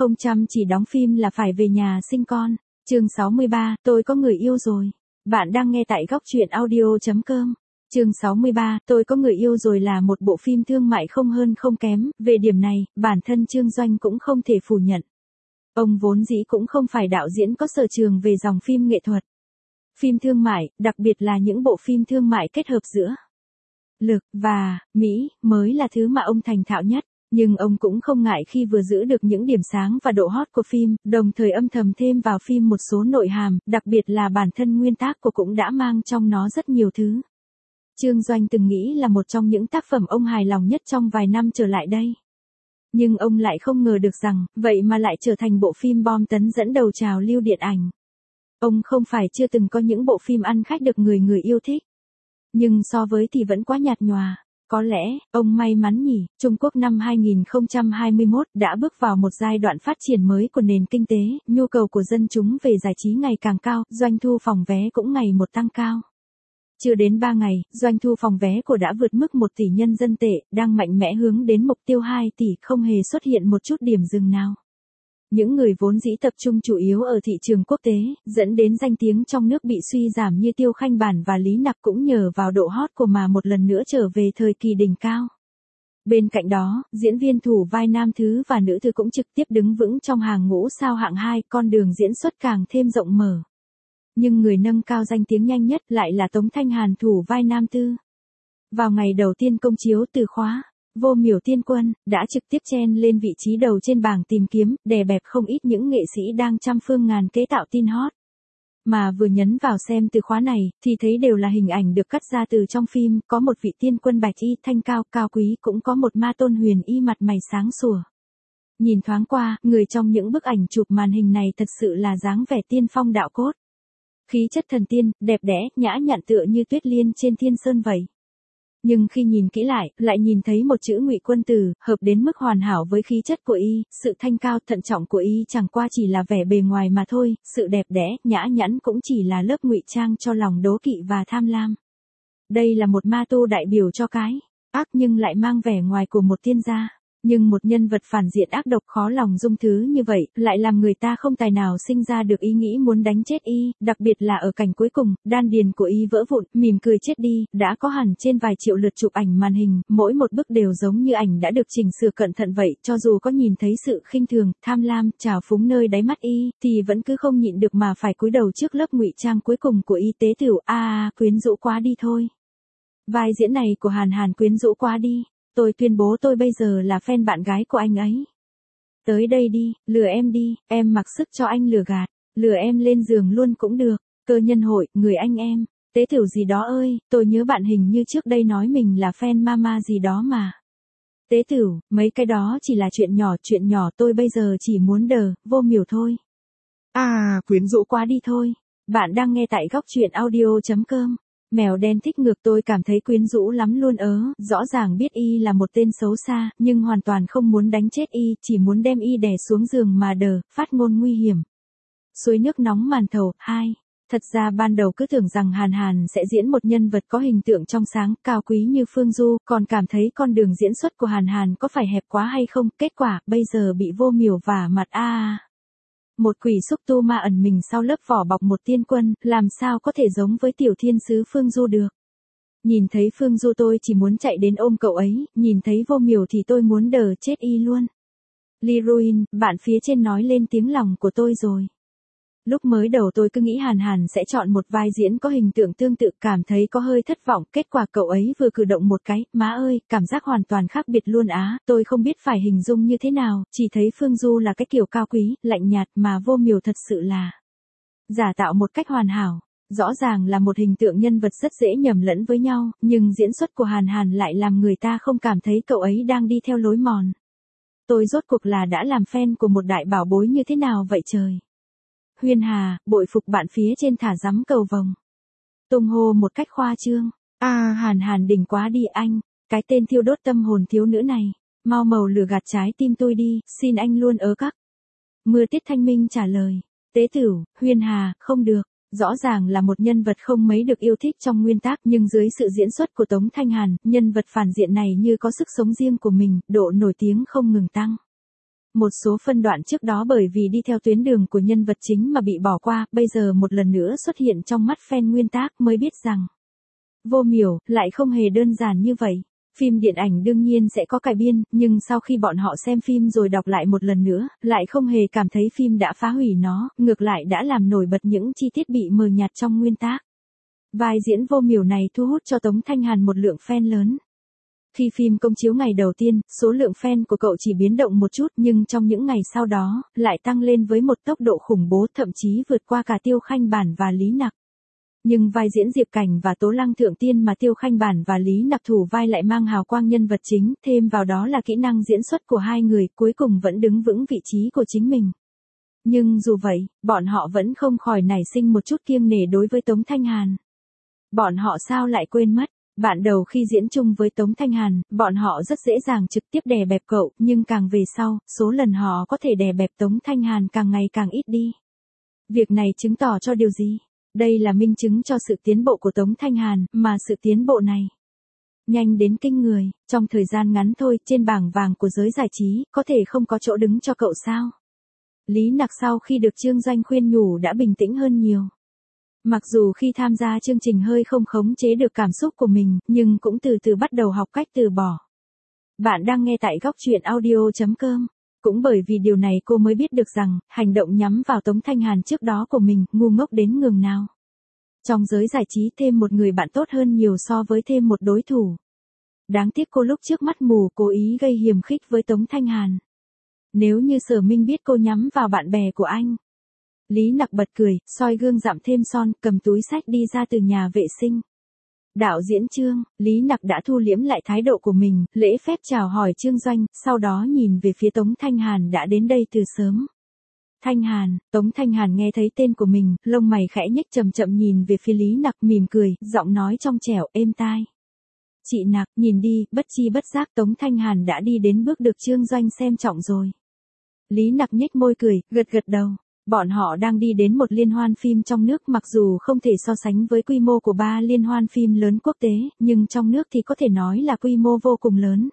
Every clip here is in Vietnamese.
Không chăm chỉ đóng phim là phải về nhà sinh con. Chương 63, tôi có người yêu rồi. Bạn đang nghe tại góc truyện audio.com. Chương 63, tôi có người yêu rồi là một bộ phim thương mại không hơn không kém, về điểm này, bản thân Trương Doanh cũng không thể phủ nhận. Ông vốn dĩ cũng không phải đạo diễn có sở trường về dòng phim nghệ thuật. Phim thương mại, đặc biệt là những bộ phim thương mại kết hợp giữa lực và mỹ mới là thứ mà ông thành thạo nhất. Nhưng ông cũng không ngại khi vừa giữ được những điểm sáng và độ hot của phim, đồng thời âm thầm thêm vào phim một số nội hàm, đặc biệt là bản thân nguyên tác của cũng đã mang trong nó rất nhiều thứ. Trương Doanh từng nghĩ là một trong những tác phẩm ông hài lòng nhất trong vài năm trở lại đây. Nhưng ông lại không ngờ được rằng, vậy mà lại trở thành bộ phim bom tấn dẫn đầu trào lưu điện ảnh. Ông không phải chưa từng có những bộ phim ăn khách được người yêu thích. Nhưng so với thì vẫn quá nhạt nhòa. Có lẽ, ông may mắn nhỉ, Trung Quốc năm 2021 đã bước vào một giai đoạn phát triển mới của nền kinh tế, nhu cầu của dân chúng về giải trí ngày càng cao, doanh thu phòng vé cũng ngày một tăng cao. Chưa đến 3 ngày, doanh thu phòng vé của đã vượt mức 1 tỷ nhân dân tệ, đang mạnh mẽ hướng đến mục tiêu 2 tỷ, không hề xuất hiện một chút điểm dừng nào. Những người vốn dĩ tập trung chủ yếu ở thị trường quốc tế, dẫn đến danh tiếng trong nước bị suy giảm như Tiêu Khanh Bản và Lý Nặc cũng nhờ vào độ hot của mà một lần nữa trở về thời kỳ đỉnh cao. Bên cạnh đó, diễn viên thủ vai nam thứ và nữ thứ cũng trực tiếp đứng vững trong hàng ngũ sao hạng 2, con đường diễn xuất càng thêm rộng mở. Nhưng người nâng cao danh tiếng nhanh nhất lại là Tống Thanh Hàn thủ vai nam tư. Vào ngày đầu tiên công chiếu từ khóa Vô Miểu Tiên Quân, đã trực tiếp chen lên vị trí đầu trên bảng tìm kiếm, đè bẹp không ít những nghệ sĩ đang trăm phương ngàn kế tạo tin hot. Mà vừa nhấn vào xem từ khóa này, thì thấy đều là hình ảnh được cắt ra từ trong phim, có một vị tiên quân bạch y thanh cao, cao quý, cũng có một ma tôn huyền y mặt mày sáng sủa. Nhìn thoáng qua, người trong những bức ảnh chụp màn hình này thật sự là dáng vẻ tiên phong đạo cốt. Khí chất thần tiên, đẹp đẽ, nhã nhặn tựa như tuyết liên trên thiên sơn vậy. Nhưng khi nhìn kỹ lại nhìn thấy một chữ Ngụy Quân Tử, hợp đến mức hoàn hảo với khí chất của y, sự thanh cao thận trọng của y chẳng qua chỉ là vẻ bề ngoài mà thôi, sự đẹp đẽ, nhã nhặn cũng chỉ là lớp ngụy trang cho lòng đố kỵ và tham lam. Đây là một ma tu đại biểu cho cái ác nhưng lại mang vẻ ngoài của một tiên gia. Nhưng một nhân vật phản diện ác độc khó lòng dung thứ như vậy, lại làm người ta không tài nào sinh ra được ý nghĩ muốn đánh chết y, đặc biệt là ở cảnh cuối cùng, đan điền của y vỡ vụn, mỉm cười chết đi, đã có hẳn trên vài triệu lượt chụp ảnh màn hình, mỗi một bức đều giống như ảnh đã được chỉnh sửa cẩn thận vậy, cho dù có nhìn thấy sự khinh thường, tham lam, trào phúng nơi đáy mắt y, thì vẫn cứ không nhịn được mà phải cúi đầu trước lớp ngụy trang cuối cùng của y. Tế Tửu, quyến rũ quá đi thôi. Vai diễn này của Hàn quyến rũ quá đi. Tôi tuyên bố tôi bây giờ là fan bạn gái của anh ấy. Tới đây đi, lừa em đi, em mặc sức cho anh lừa gạt, lừa em lên giường luôn cũng được, cơ nhân hội, người anh em, Tế Tửu gì đó ơi, tôi nhớ bạn hình như trước đây nói mình là fan mama gì đó mà. Tế Tửu, mấy cái đó chỉ là chuyện nhỏ tôi bây giờ chỉ muốn Vô Miểu thôi. Quyến rũ quá đi thôi. Bạn đang nghe tại góc truyện audio.com. Mèo đen thích ngược tôi cảm thấy quyến rũ lắm luôn rõ ràng biết y là một tên xấu xa, nhưng hoàn toàn không muốn đánh chết y, chỉ muốn đem y đè xuống giường mà phát ngôn nguy hiểm. Suối nước nóng màn thầu, 2. Thật ra ban đầu cứ tưởng rằng Hàn sẽ diễn một nhân vật có hình tượng trong sáng, cao quý như Phương Du, còn cảm thấy con đường diễn xuất của Hàn có phải hẹp quá hay không, kết quả, bây giờ bị Vô Miểu vả mặt Một quỷ xúc tu ma ẩn mình sau lớp vỏ bọc một tiên quân, làm sao có thể giống với tiểu thiên sứ Phương Du được. Nhìn thấy Phương Du tôi chỉ muốn chạy đến ôm cậu ấy, nhìn thấy Vô Miểu thì tôi muốn chết y luôn. Liruin, bạn phía trên nói lên tiếng lòng của tôi rồi. Lúc mới đầu tôi cứ nghĩ Hàn sẽ chọn một vai diễn có hình tượng tương tự, cảm thấy có hơi thất vọng, kết quả cậu ấy vừa cử động một cái, má ơi, cảm giác hoàn toàn khác biệt luôn tôi không biết phải hình dung như thế nào, chỉ thấy Phương Du là cái kiểu cao quý, lạnh nhạt mà Vô Miểu thật sự là giả tạo một cách hoàn hảo. Rõ ràng là một hình tượng nhân vật rất dễ nhầm lẫn với nhau, nhưng diễn xuất của Hàn lại làm người ta không cảm thấy cậu ấy đang đi theo lối mòn. Tôi rốt cuộc là đã làm fan của một đại bảo bối như thế nào vậy trời. Huyên Hà, bội phục bạn phía trên thả rắm cầu vồng. Tung hô một cách khoa trương. Hàn đỉnh quá đi anh, cái tên thiêu đốt tâm hồn thiếu nữ này. Mau màu lừa gạt trái tim tôi đi, xin anh luôn các. Mưa Tiết Thanh Minh trả lời. Tế Tửu, Huyên Hà, không được. Rõ ràng là một nhân vật không mấy được yêu thích trong nguyên tác, nhưng dưới sự diễn xuất của Tống Thanh Hàn, nhân vật phản diện này như có sức sống riêng của mình, độ nổi tiếng không ngừng tăng. Một số phân đoạn trước đó bởi vì đi theo tuyến đường của nhân vật chính mà bị bỏ qua, bây giờ một lần nữa xuất hiện trong mắt fan nguyên tác mới biết rằng Vô Miểu lại không hề đơn giản như vậy. Phim điện ảnh đương nhiên sẽ có cải biên, nhưng sau khi bọn họ xem phim rồi đọc lại một lần nữa, lại không hề cảm thấy phim đã phá hủy nó, ngược lại đã làm nổi bật những chi tiết bị mờ nhạt trong nguyên tác. Vai diễn Vô Miểu này thu hút cho Tống Thanh Hàn một lượng fan lớn. Khi phim công chiếu ngày đầu tiên, số lượng fan của cậu chỉ biến động một chút, nhưng trong những ngày sau đó, lại tăng lên với một tốc độ khủng bố, thậm chí vượt qua cả Tiêu Khanh Bản và Lý Nặc. Nhưng vai diễn Diệp Cảnh và Tố Lăng Thượng Tiên mà Tiêu Khanh Bản và Lý Nặc thủ vai lại mang hào quang nhân vật chính, thêm vào đó là kỹ năng diễn xuất của hai người, cuối cùng vẫn đứng vững vị trí của chính mình. Nhưng dù vậy, bọn họ vẫn không khỏi nảy sinh một chút kiêng nể đối với Tống Thanh Hàn. Bọn họ sao lại quên mất, bạn đầu khi diễn chung với Tống Thanh Hàn, bọn họ rất dễ dàng trực tiếp đè bẹp cậu, nhưng càng về sau, số lần họ có thể đè bẹp Tống Thanh Hàn càng ngày càng ít đi. Việc này chứng tỏ cho điều gì? Đây là minh chứng cho sự tiến bộ của Tống Thanh Hàn, mà sự tiến bộ này nhanh đến kinh người, trong thời gian ngắn thôi, trên bảng vàng của giới giải trí, có thể không có chỗ đứng cho cậu sao? Lý Nặc sau khi được Trương Doanh khuyên nhủ đã bình tĩnh hơn nhiều. Mặc dù khi tham gia chương trình hơi không khống chế được cảm xúc của mình, nhưng cũng từ từ bắt đầu học cách từ bỏ. Bạn đang nghe tại góc truyện audio.com. Cũng bởi vì điều này cô mới biết được rằng, hành động nhắm vào Tống Thanh Hàn trước đó của mình, ngu ngốc đến nhường nào. Trong giới giải trí thêm một người bạn tốt hơn nhiều so với thêm một đối thủ. Đáng tiếc cô lúc trước mắt mù cố ý gây hiềm khích với Tống Thanh Hàn. Nếu như Sở Minh biết cô nhắm vào bạn bè của anh. Lý Nặc bật cười, soi gương dặm thêm son, cầm túi sách đi ra từ nhà vệ sinh. Đạo diễn Trương, Lý Nặc đã thu liễm lại thái độ của mình, lễ phép chào hỏi Trương Doanh, sau đó nhìn về phía Tống Thanh Hàn đã đến đây từ sớm. Thanh Hàn, Tống Thanh Hàn nghe thấy tên của mình, lông mày khẽ nhếch chậm chậm nhìn về phía Lý Nặc mỉm cười, giọng nói trong trẻo, êm tai. Chị Nặc, nhìn đi, bất chi bất giác Tống Thanh Hàn đã đi đến bước được Trương Doanh xem trọng rồi. Lý Nặc nhếch môi cười, gật gật đầu. Bọn họ đang đi đến một liên hoan phim trong nước, mặc dù không thể so sánh với quy mô của 3 liên hoan phim lớn quốc tế, nhưng trong nước thì có thể nói là quy mô vô cùng lớn.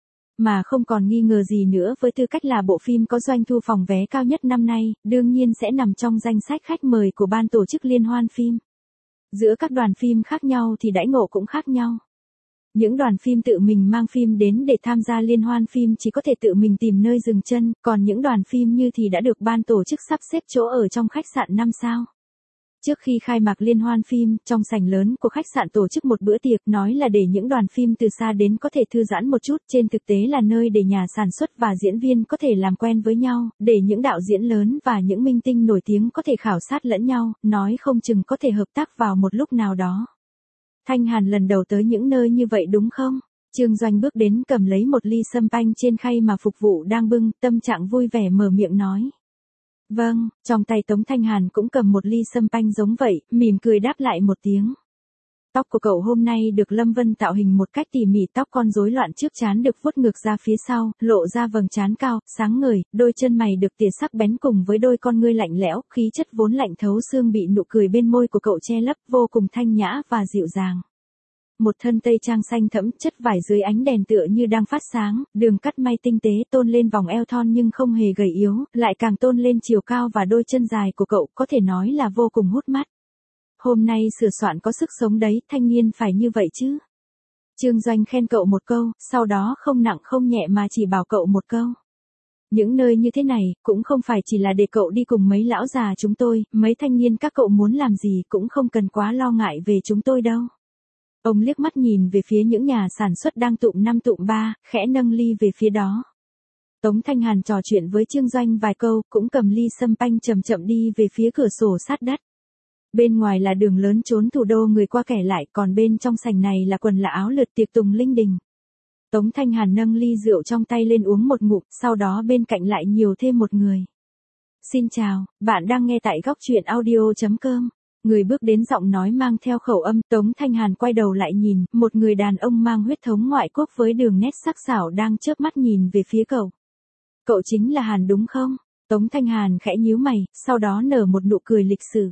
Mà không còn nghi ngờ gì nữa, với tư cách là bộ phim có doanh thu phòng vé cao nhất năm nay, đương nhiên sẽ nằm trong danh sách khách mời của ban tổ chức liên hoan phim. Giữa các đoàn phim khác nhau thì đãi ngộ cũng khác nhau. Những đoàn phim tự mình mang phim đến để tham gia liên hoan phim chỉ có thể tự mình tìm nơi dừng chân, còn những đoàn phim như thì đã được ban tổ chức sắp xếp chỗ ở trong khách sạn 5 sao. Trước khi khai mạc liên hoan phim, trong sảnh lớn của khách sạn tổ chức một bữa tiệc, nói là để những đoàn phim từ xa đến có thể thư giãn một chút, trên thực tế là nơi để nhà sản xuất và diễn viên có thể làm quen với nhau, để những đạo diễn lớn và những minh tinh nổi tiếng có thể khảo sát lẫn nhau, nói không chừng có thể hợp tác vào một lúc nào đó. Thanh Hàn lần đầu tới những nơi như vậy đúng không? Trương Doanh bước đến cầm lấy một ly sâm panh trên khay mà phục vụ đang bưng, tâm trạng vui vẻ mở miệng nói. Vâng, trong tay Tống Thanh Hàn cũng cầm một ly sâm panh giống vậy, mỉm cười đáp lại một tiếng. Tóc của cậu hôm nay được Lâm Vân tạo hình một cách tỉ mỉ, tóc con rối loạn trước trán được vuốt ngược ra phía sau, lộ ra vầng trán cao, sáng ngời, đôi chân mày được tỉa sắc bén cùng với đôi con ngươi lạnh lẽo, khí chất vốn lạnh thấu xương bị nụ cười bên môi của cậu che lấp, vô cùng thanh nhã và dịu dàng. Một thân tây trang xanh thẫm, chất vải dưới ánh đèn tựa như đang phát sáng, đường cắt may tinh tế tôn lên vòng eo thon nhưng không hề gầy yếu, lại càng tôn lên chiều cao và đôi chân dài của cậu, có thể nói là vô cùng hút mắt. Hôm nay sửa soạn có sức sống đấy, thanh niên phải như vậy chứ. Trương Doanh khen cậu một câu, sau đó không nặng không nhẹ mà chỉ bảo cậu một câu. Những nơi như thế này, cũng không phải chỉ là để cậu đi cùng mấy lão già chúng tôi, mấy thanh niên các cậu muốn làm gì cũng không cần quá lo ngại về chúng tôi đâu. Ông liếc mắt nhìn về phía những nhà sản xuất đang tụm 5 tụm 3, khẽ nâng ly về phía đó. Tống Thanh Hàn trò chuyện với Trương Doanh vài câu, cũng cầm ly sâm panh chậm chậm đi về phía cửa sổ sát đất. Bên ngoài là đường lớn trốn thủ đô người qua kẻ lại, còn bên trong sảnh này là quần là áo lượt tiệc tùng linh đình. Tống Thanh Hàn nâng ly rượu trong tay lên uống một ngụm, sau đó bên cạnh lại nhiều thêm một người. Xin chào, bạn đang nghe tại góc truyện audio.com. Người bước đến giọng nói mang theo khẩu âm, Tống Thanh Hàn quay đầu lại nhìn, một người đàn ông mang huyết thống ngoại quốc với đường nét sắc sảo đang chớp mắt nhìn về phía cậu. Cậu chính là Hàn đúng không? Tống Thanh Hàn khẽ nhíu mày, sau đó nở một nụ cười lịch sự.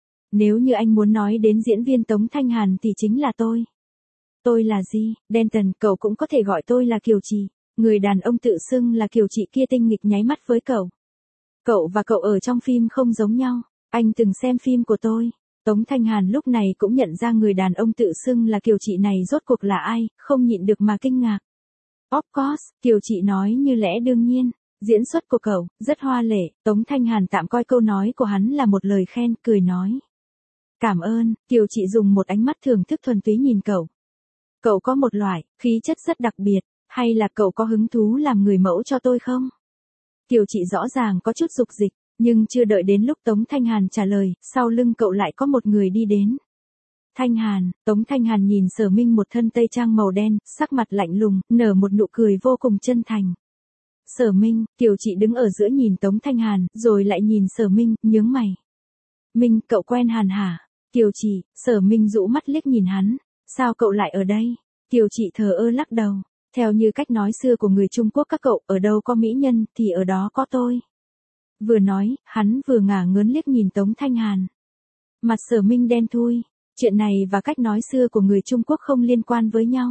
Nếu như anh muốn nói đến diễn viên Tống Thanh Hàn thì chính là tôi. Tôi là gì? Denton, cậu cũng có thể gọi tôi là Kiều Trì. Người đàn ông tự xưng là Kiều Trị kia tinh nghịch nháy mắt với cậu. Cậu và cậu ở trong phim không giống nhau, anh từng xem phim của tôi. Tống Thanh Hàn lúc này cũng nhận ra người đàn ông tự xưng là Kiều Trị này rốt cuộc là ai, không nhịn được mà kinh ngạc. Of course, Kiều Trị nói như lẽ đương nhiên. Diễn xuất của cậu, rất hoa lệ, Tống Thanh Hàn tạm coi câu nói của hắn là một lời khen, cười nói. Cảm ơn, Kiều Trị dùng một ánh mắt thưởng thức thuần túy nhìn cậu. Cậu có một loại, khí chất rất đặc biệt, hay là cậu có hứng thú làm người mẫu cho tôi không? Kiều Trị rõ ràng có chút dục dịch, nhưng chưa đợi đến lúc Tống Thanh Hàn trả lời, sau lưng cậu lại có một người đi đến. Thanh Hàn, Tống Thanh Hàn nhìn Sở Minh một thân tây trang màu đen, sắc mặt lạnh lùng, nở một nụ cười vô cùng chân thành. Sở Minh, Kiều Trị đứng ở giữa nhìn Tống Thanh Hàn, rồi lại nhìn Sở Minh, nhướng mày. Minh, cậu quen Hàn hả? Kiều Trị, Sở Minh rũ mắt liếc nhìn hắn. Sao cậu lại ở đây? Kiều Trị thờ ơ lắc đầu. Theo như cách nói xưa của người Trung Quốc các cậu, ở đâu có mỹ nhân, thì ở đó có tôi. Vừa nói, hắn vừa ngả ngớn liếc nhìn Tống Thanh Hàn. Mặt Sở Minh đen thui. Chuyện này và cách nói xưa của người Trung Quốc không liên quan với nhau.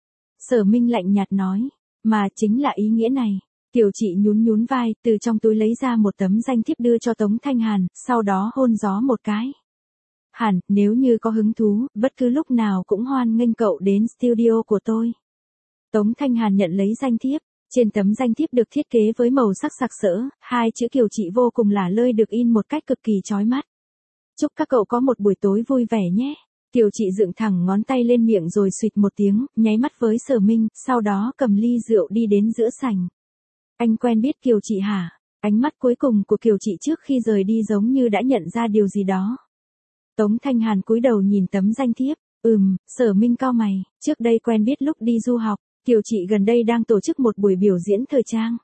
Sở Minh lạnh nhạt nói. Mà chính là ý nghĩa này. Kiều Trị nhún nhún vai, từ trong túi lấy ra một tấm danh thiếp đưa cho Tống Thanh Hàn, sau đó hôn gió một cái. Hàn, nếu như có hứng thú, bất cứ lúc nào cũng hoan nghênh cậu đến studio của tôi. Tống Thanh Hàn nhận lấy danh thiếp. Trên tấm danh thiếp được thiết kế với màu sắc sặc sỡ, hai chữ Kiều Trị vô cùng lả lơi được in một cách cực kỳ chói mắt. Chúc các cậu có một buổi tối vui vẻ nhé. Kiều Trị dựng thẳng ngón tay lên miệng rồi suýt một tiếng, nháy mắt với Sở Minh, sau đó cầm ly rượu đi đến giữa sảnh. Anh quen biết Kiều Trị hả? Ánh mắt cuối cùng của Kiều Trị trước khi rời đi giống như đã nhận ra điều gì đó. Tống Thanh Hàn cúi đầu nhìn tấm danh thiếp. Sở Minh cau mày, trước đây quen biết lúc đi du học, Kiều Trị gần đây đang tổ chức một buổi biểu diễn thời trang.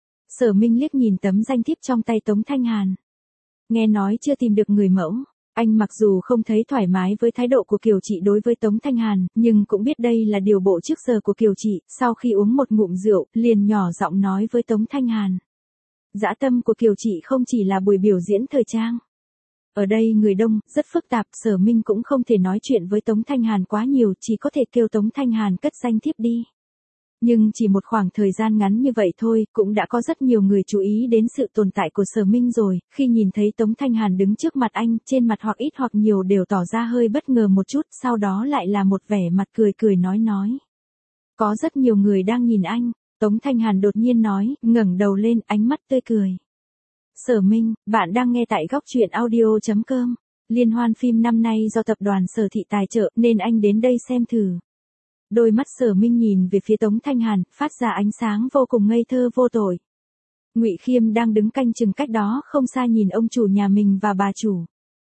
Sở Minh liếc nhìn tấm danh thiếp trong tay Tống Thanh Hàn. Nghe nói chưa tìm được người mẫu. Anh mặc dù không thấy thoải mái với thái độ của Kiều Trị đối với Tống Thanh Hàn, nhưng cũng biết đây là điều bộ trước giờ của Kiều Trị, sau khi uống một ngụm rượu, liền nhỏ giọng nói với Tống Thanh Hàn. Dã tâm của Kiều Trị không chỉ là buổi biểu diễn thời trang. Ở đây người đông, rất phức tạp, Sở Minh cũng không thể nói chuyện với Tống Thanh Hàn quá nhiều, chỉ có thể kêu Tống Thanh Hàn cất danh thiếp đi. Nhưng chỉ một khoảng thời gian ngắn như vậy thôi, cũng đã có rất nhiều người chú ý đến sự tồn tại của Sở Minh rồi, khi nhìn thấy Tống Thanh Hàn đứng trước mặt anh, trên mặt hoặc ít hoặc nhiều đều tỏ ra hơi bất ngờ một chút, sau đó lại là một vẻ mặt cười cười nói. Có rất nhiều người đang nhìn anh, Tống Thanh Hàn đột nhiên nói, ngẩng đầu lên, ánh mắt tươi cười. Sở Minh, bạn đang nghe tại góc truyện audio.com. Liên hoan phim năm nay do tập đoàn Sở Thị tài trợ nên anh đến đây xem thử. Đôi mắt Sở Minh nhìn về phía Tống Thanh Hàn, phát ra ánh sáng vô cùng ngây thơ vô tội. Ngụy Khiêm đang đứng canh chừng cách đó không xa nhìn ông chủ nhà mình và bà chủ.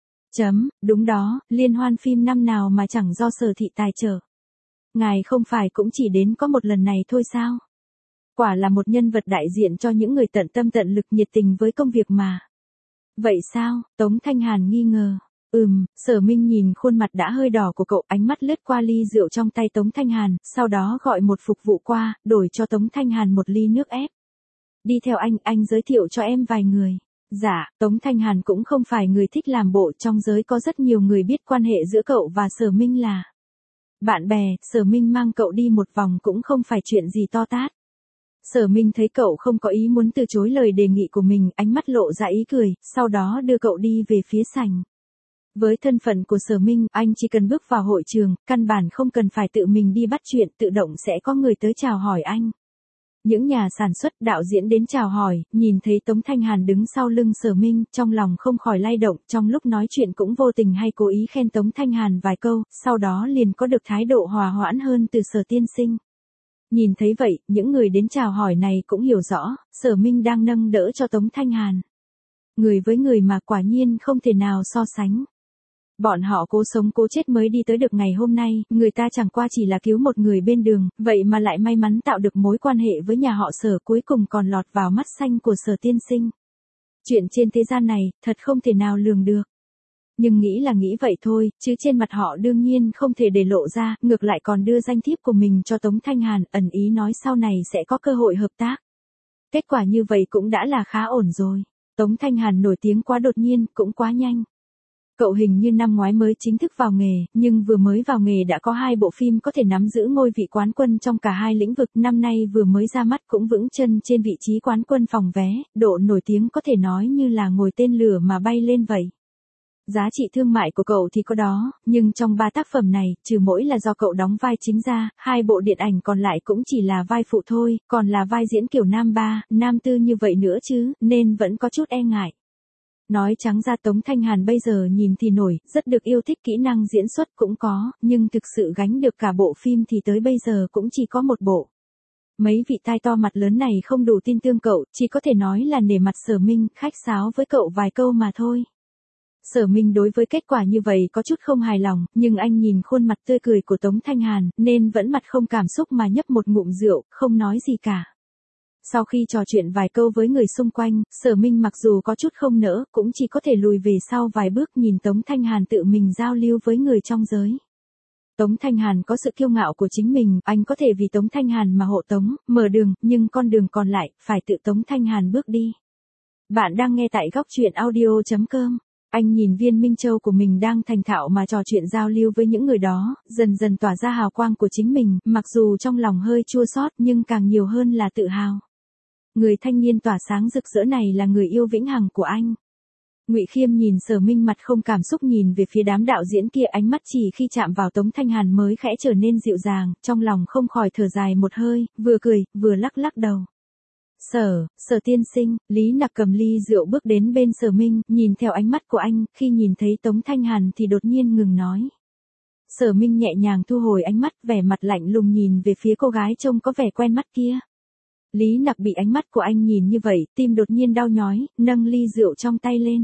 Đúng đó, liên hoan phim năm nào mà chẳng do Sở Thị tài trợ. Ngài không phải cũng chỉ đến có một lần này thôi sao? Quả là một nhân vật đại diện cho những người tận tâm tận lực nhiệt tình với công việc mà. Vậy sao? Tống Thanh Hàn nghi ngờ. Sở Minh nhìn khuôn mặt đã hơi đỏ của cậu, ánh mắt lướt qua ly rượu trong tay Tống Thanh Hàn, sau đó gọi một phục vụ qua, đổi cho Tống Thanh Hàn một ly nước ép. Đi theo anh giới thiệu cho em vài người. Dạ, Tống Thanh Hàn cũng không phải người thích làm bộ, trong giới có rất nhiều người biết quan hệ giữa cậu và Sở Minh là bạn bè, Sở Minh mang cậu đi một vòng cũng không phải chuyện gì to tát. Sở Minh thấy cậu không có ý muốn từ chối lời đề nghị của mình, ánh mắt lộ ra ý cười, sau đó đưa cậu đi về phía sảnh. Với thân phận của Sở Minh, anh chỉ cần bước vào hội trường, căn bản không cần phải tự mình đi bắt chuyện, tự động sẽ có người tới chào hỏi anh. Những nhà sản xuất, đạo diễn đến chào hỏi, nhìn thấy Tống Thanh Hàn đứng sau lưng Sở Minh, trong lòng không khỏi lay động, trong lúc nói chuyện cũng vô tình hay cố ý khen Tống Thanh Hàn vài câu, sau đó liền có được thái độ hòa hoãn hơn từ Sở tiên sinh. Nhìn thấy vậy, những người đến chào hỏi này cũng hiểu rõ, Sở Minh đang nâng đỡ cho Tống Thanh Hàn. Người với người mà quả nhiên không thể nào so sánh. Bọn họ cố sống cố chết mới đi tới được ngày hôm nay, người ta chẳng qua chỉ là cứu một người bên đường, vậy mà lại may mắn tạo được mối quan hệ với nhà họ Sở, cuối cùng còn lọt vào mắt xanh của Sở tiên sinh. Chuyện trên thế gian này, thật không thể nào lường được. Nhưng nghĩ là nghĩ vậy thôi, chứ trên mặt họ đương nhiên không thể để lộ ra, ngược lại còn đưa danh thiếp của mình cho Tống Thanh Hàn, ẩn ý nói sau này sẽ có cơ hội hợp tác. Kết quả như vậy cũng đã là khá ổn rồi. Tống Thanh Hàn nổi tiếng quá đột nhiên, cũng quá nhanh. Cậu hình như năm ngoái mới chính thức vào nghề, nhưng vừa mới vào nghề đã có 2 bộ phim có thể nắm giữ ngôi vị quán quân trong cả hai lĩnh vực. Năm nay vừa mới ra mắt cũng vững chân trên vị trí quán quân phòng vé, độ nổi tiếng có thể nói như là ngồi tên lửa mà bay lên vậy. Giá trị thương mại của cậu thì có đó, nhưng trong 3 tác phẩm này, trừ mỗi là do cậu đóng vai chính ra, 2 bộ điện ảnh còn lại cũng chỉ là vai phụ thôi, còn là vai diễn kiểu nam 3, nam 4 như vậy nữa chứ, nên vẫn có chút e ngại. Nói trắng ra Tống Thanh Hàn bây giờ nhìn thì nổi, rất được yêu thích, kỹ năng diễn xuất cũng có, nhưng thực sự gánh được cả bộ phim thì tới bây giờ cũng chỉ có một bộ. Mấy vị tai to mặt lớn này không đủ tin tưởng cậu, chỉ có thể nói là nể mặt Sở Minh, khách sáo với cậu vài câu mà thôi. Sở Minh đối với kết quả như vậy có chút không hài lòng, nhưng anh nhìn khuôn mặt tươi cười của Tống Thanh Hàn, nên vẫn mặt không cảm xúc mà nhấp một ngụm rượu, không nói gì cả. Sau khi trò chuyện vài câu với người xung quanh, Sở Minh mặc dù có chút không nỡ, cũng chỉ có thể lùi về sau vài bước nhìn Tống Thanh Hàn tự mình giao lưu với người trong giới. Tống Thanh Hàn có sự kiêu ngạo của chính mình, anh có thể vì Tống Thanh Hàn mà hộ tống, mở đường, nhưng con đường còn lại, phải tự Tống Thanh Hàn bước đi. Bạn đang nghe tại góc truyện audio.com. Anh nhìn viên Minh Châu của mình đang thành thạo mà trò chuyện giao lưu với những người đó, dần dần tỏa ra hào quang của chính mình, mặc dù trong lòng hơi chua xót nhưng càng nhiều hơn là tự hào. Người thanh niên tỏa sáng rực rỡ này là người yêu vĩnh hằng của anh. Ngụy Khiêm nhìn Sở Minh mặt không cảm xúc nhìn về phía đám đạo diễn kia, ánh mắt chỉ khi chạm vào Tống Thanh Hàn mới khẽ trở nên dịu dàng, trong lòng không khỏi thở dài một hơi, vừa cười, vừa lắc lắc đầu. Sở tiên sinh, Lý Nặc cầm ly rượu bước đến bên Sở Minh, nhìn theo ánh mắt của anh, khi nhìn thấy Tống Thanh Hàn thì đột nhiên ngừng nói. Sở Minh nhẹ nhàng thu hồi ánh mắt, vẻ mặt lạnh lùng nhìn về phía cô gái trông có vẻ quen mắt kia. Lý Nặc bị ánh mắt của anh nhìn như vậy, tim đột nhiên đau nhói, nâng ly rượu trong tay lên.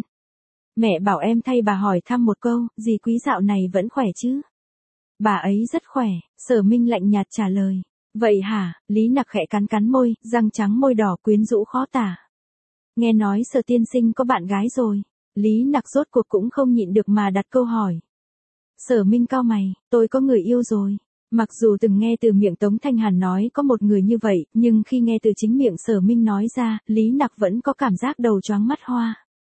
Mẹ bảo em thay bà hỏi thăm một câu, dì Quý dạo này vẫn khỏe chứ? Bà ấy rất khỏe, Sở Minh lạnh nhạt trả lời. Vậy hả? Lý Nặc khẽ cắn cắn môi, răng trắng môi đỏ quyến rũ khó tả. Nghe nói Sở tiên sinh có bạn gái rồi. Lý Nặc rốt cuộc cũng không nhịn được mà đặt câu hỏi. Sở Minh cau mày, tôi có người yêu rồi. Mặc dù từng nghe từ miệng Tống Thanh Hàn nói có một người như vậy, nhưng khi nghe từ chính miệng Sở Minh nói ra, Lý Nặc vẫn có cảm giác đầu choáng mắt hoa.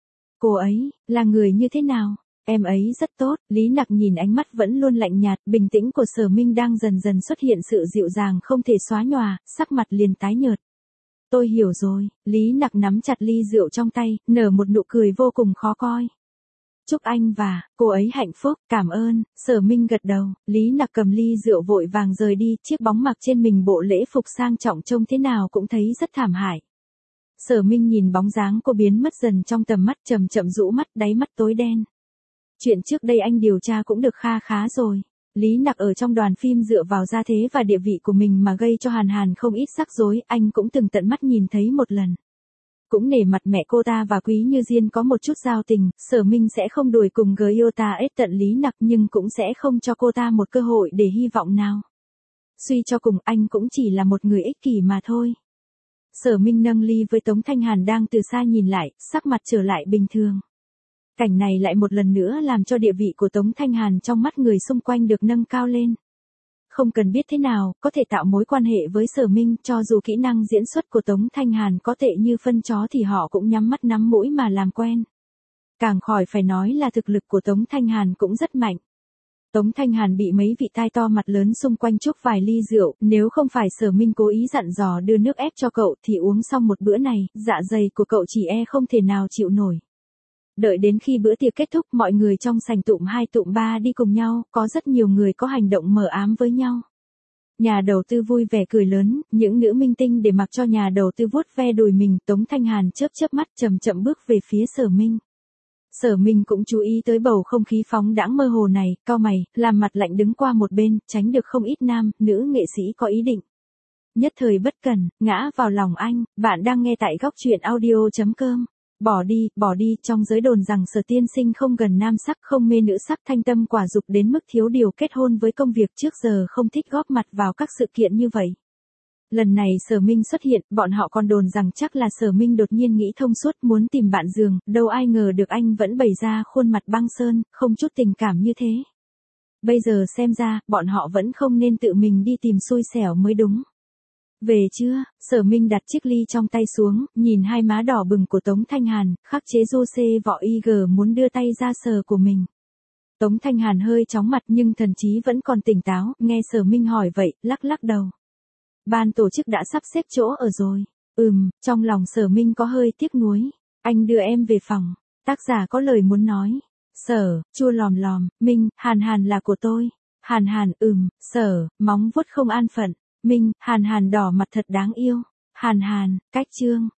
Cô ấy, là người như thế nào? Em ấy rất tốt, Lý Nặc nhìn ánh mắt vẫn luôn lạnh nhạt, bình tĩnh của Sở Minh đang dần dần xuất hiện sự dịu dàng không thể xóa nhòa, sắc mặt liền tái nhợt. Tôi hiểu rồi, Lý Nặc nắm chặt ly rượu trong tay, nở một nụ cười vô cùng khó coi. Chúc anh và cô ấy hạnh phúc, cảm ơn. Sở Minh gật đầu, Lý Nặc cầm ly rượu vội vàng rời đi, chiếc bóng mặc trên mình bộ lễ phục sang trọng trông thế nào cũng thấy rất thảm hại. Sở Minh nhìn bóng dáng cô biến mất dần trong tầm mắt, chậm chậm rũ mắt, đáy mắt tối đen. Chuyện trước đây anh điều tra cũng được kha khá rồi. Lý Nặc ở trong đoàn phim dựa vào gia thế và địa vị của mình mà gây cho Hàn Hàn không ít rắc rối, anh cũng từng tận mắt nhìn thấy một lần. Cũng nể mặt mẹ cô ta và Quý Như Diên có một chút giao tình, Sở Minh sẽ không đuổi cùng Gyota ết tận Lý Nặc nhưng cũng sẽ không cho cô ta một cơ hội để hy vọng nào. Suy cho cùng anh cũng chỉ là một người ích kỷ mà thôi. Sở Minh nâng ly với Tống Thanh Hàn đang từ xa nhìn lại, sắc mặt trở lại bình thường. Cảnh này lại một lần nữa làm cho địa vị của Tống Thanh Hàn trong mắt người xung quanh được nâng cao lên. Không cần biết thế nào, có thể tạo mối quan hệ với Sở Minh, cho dù kỹ năng diễn xuất của Tống Thanh Hàn có tệ như phân chó thì họ cũng nhắm mắt nắm mũi mà làm quen. Càng khỏi phải nói là thực lực của Tống Thanh Hàn cũng rất mạnh. Tống Thanh Hàn bị mấy vị tai to mặt lớn xung quanh chúc vài ly rượu, nếu không phải Sở Minh cố ý dặn dò đưa nước ép cho cậu thì uống xong một bữa này, dạ dày của cậu chỉ không thể nào chịu nổi. Đợi đến khi bữa tiệc kết thúc, mọi người trong sảnh tụm 2 tụm 3 đi cùng nhau, có rất nhiều người có hành động mờ ám với nhau. Nhà đầu tư vui vẻ cười lớn, những nữ minh tinh để mặc cho nhà đầu tư vuốt ve đùi mình, Tống Thanh Hàn chớp chớp mắt chậm chậm bước về phía Sở Minh. Sở Minh cũng chú ý tới bầu không khí phóng đãng mơ hồ này, cau mày, làm mặt lạnh đứng qua một bên, tránh được không ít nam, nữ nghệ sĩ có ý định. Nhất thời bất cẩn, ngã vào lòng anh. Bạn đang nghe tại góc truyện audio.com. Bỏ đi, trong giới đồn rằng Sở tiên sinh không gần nam sắc, không mê nữ sắc, thanh tâm quả dục đến mức thiếu điều kết hôn với công việc, trước giờ không thích góp mặt vào các sự kiện như vậy. Lần này Sở Minh xuất hiện, bọn họ còn đồn rằng chắc là Sở Minh đột nhiên nghĩ thông suốt muốn tìm bạn giường, đâu ai ngờ được anh vẫn bày ra khuôn mặt băng sơn, không chút tình cảm như thế. Bây giờ xem ra, bọn họ vẫn không nên tự mình đi tìm xui xẻo mới đúng. Về chưa? Sở Minh đặt chiếc ly trong tay xuống, nhìn hai má đỏ bừng của Tống Thanh Hàn, khắc chế Jose võ IG muốn đưa tay ra sờ của mình. Tống Thanh Hàn hơi chóng mặt nhưng thần trí vẫn còn tỉnh táo, nghe Sở Minh hỏi vậy, lắc lắc đầu. Ban tổ chức đã sắp xếp chỗ ở rồi. Trong lòng Sở Minh có hơi tiếc nuối. Anh đưa em về phòng. Tác giả có lời muốn nói. Sở, chua lòm lòm, Minh, Hàn Hàn là của tôi. Hàn Hàn, Sở, móng vuốt không an phận. Minh, Hàn Hàn đỏ mặt thật đáng yêu. Hàn Hàn, cách chương.